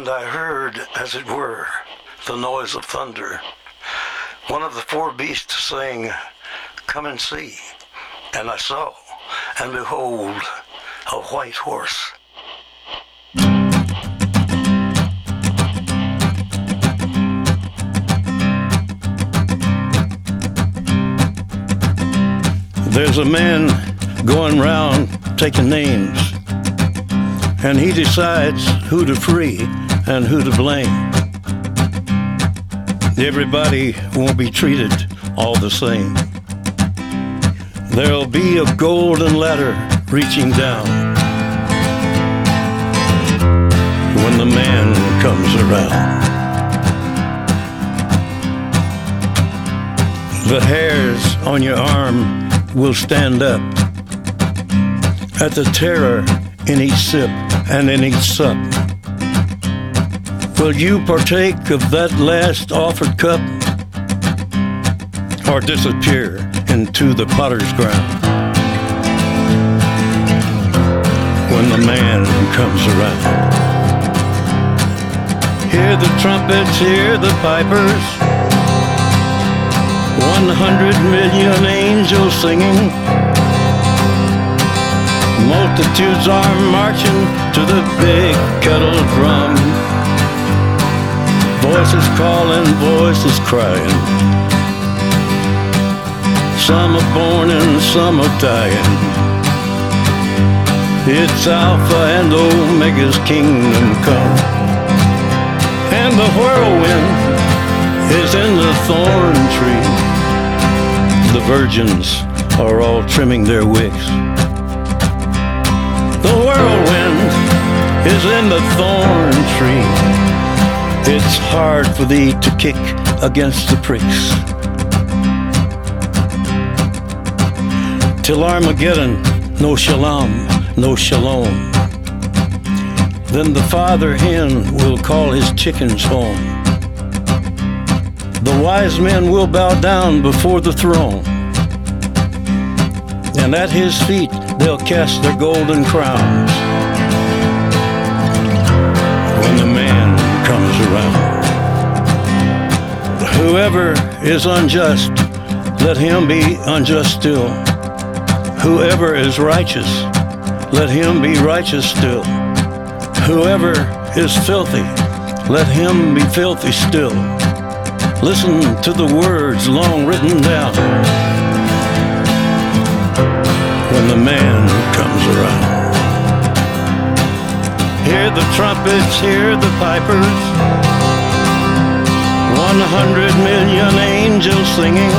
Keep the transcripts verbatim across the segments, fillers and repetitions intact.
And I heard, as it were, the noise of thunder. One of the four beasts saying, "Come and see." And I saw, and behold, a white horse. There's a man going round taking names, and he decides who to free and who to blame. Everybody won't be treated all the same. There'll be a golden ladder reaching down when the man comes around. The hairs on your arm will stand up at the terror in each sip and in each sup. Will you partake of that last offered cup, or disappear into the potter's ground when the man comes around? Hear the trumpets, hear the pipers, one hundred million angels singing. Multitudes are marching to the big kettle drum. Voices calling, voices crying. Some are born and some are dying. It's Alpha and Omega's kingdom come. And the whirlwind is in the thorn tree. The virgins are all trimming their wicks. The whirlwind is in the thorn tree. It's hard for thee to kick against the pricks. Till Armageddon, no shalom, no shalom. Then the father hen will call his chickens home. The wise men will bow down before the throne, and at his feet they'll cast their golden crowns when the man comes around. Whoever is unjust, let him be unjust still. Whoever is righteous, let him be righteous still. Whoever is filthy, let him be filthy still. Listen to the words long written down when the man comes around. Hear the trumpets, hear the pipers, one hundred million angels singing.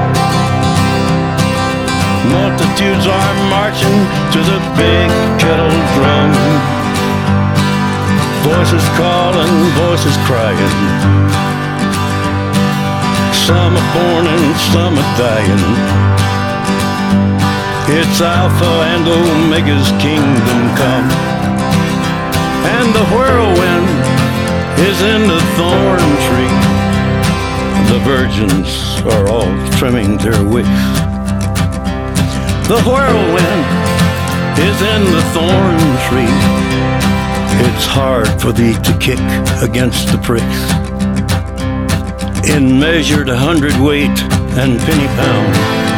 Multitudes are marching to the big kettle drum. Voices calling, voices crying. Some are born and some are dying. It's Alpha and Omega's kingdom come. And the whirlwind is in the thorn tree. The virgins are all trimming their wicks. The whirlwind is in the thorn tree. It's hard for thee to kick against the pricks. In measured hundredweight and penny pound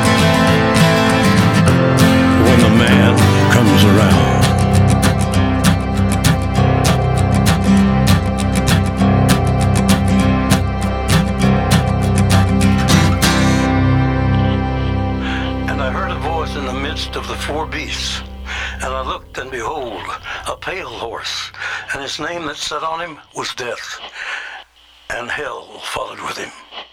when the man comes around. And I heard a voice in the midst of the four beasts, and I looked, and behold, a pale horse, and his name that sat on him was Death, and hell followed with him.